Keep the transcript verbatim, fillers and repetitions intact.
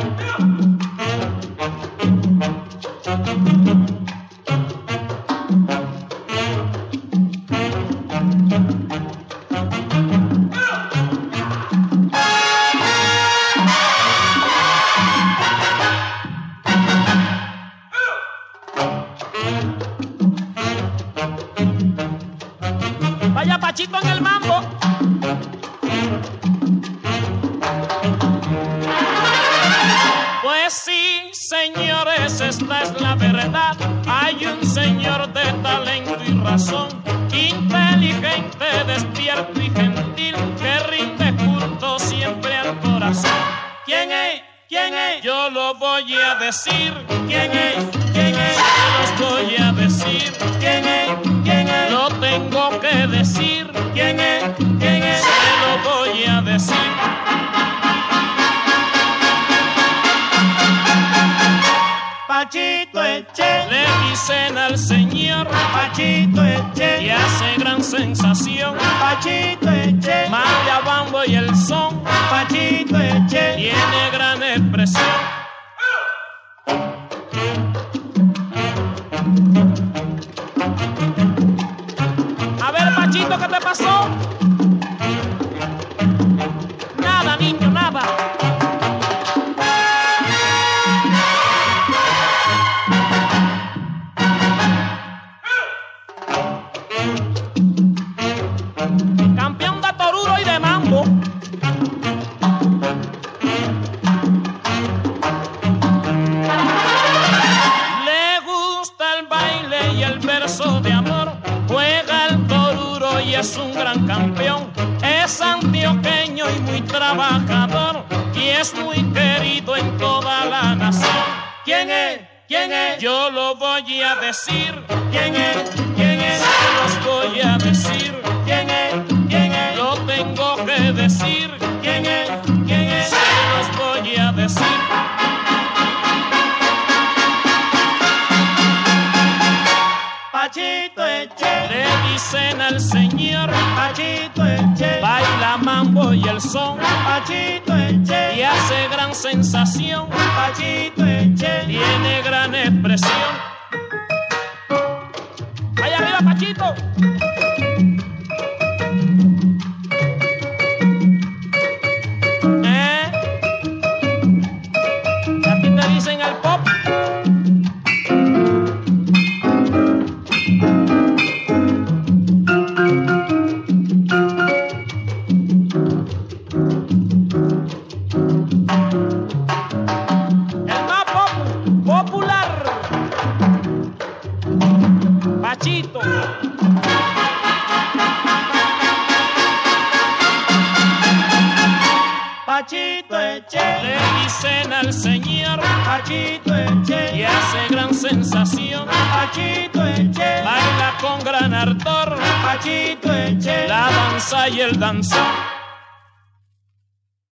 Vaya Pachito en el mambo. Pues sí, señores, esta es la verdad. Hay un señor de talento y razón, inteligente, despierto y gentil, que rinde culto siempre al corazón. ¿Quién es? ¿Quién es? Yo lo voy a decir. ¿Quién es? ¿Quién es? Yo los voy a decir. ¿Quién es? ¿Quién es? Lo tengo que decir. ¿Quién es? ¿Quién es? Se lo voy a decir. Pachito Eche, le dicen al señor Pachito Eche, y hace gran sensación. Pachito Eche, manda bambo y el son. Pachito Eche, tiene gran expresión. A ver, Pachito, ¿qué te pasó? Nada, niño, nada. Campeón de toruro y de mambo. Le gusta el baile y el verso de amor. Juega el toruro y es un gran campeón. Es antioqueño y muy trabajador, y es muy querido en toda la nación. ¿Quién es? ¿Quién es? Yo lo voy a decir. ¿Quién es? ¿Quién es? Yo los voy a decir. ¿Quién es? ¿Quién es? Lo tengo que decir. ¿Quién es? ¿Quién es? Se los voy a decir. Pachito Eche, le dicen al señor Pachito Eche, baila mambo y el son. Pachito Eche, y hace gran sensación. Pachito Eche, tiene gran expresión. ¡Allá arriba, Pachito! ¿Eh? ¿A ti te dicen el pop? El más pop popular. Pachito. Pachito Eche, le dicen al señor Pachito Eche, y hace gran sensación. Pachito Eche, baila con gran ardor Pachito Eche, la danza y el danzón.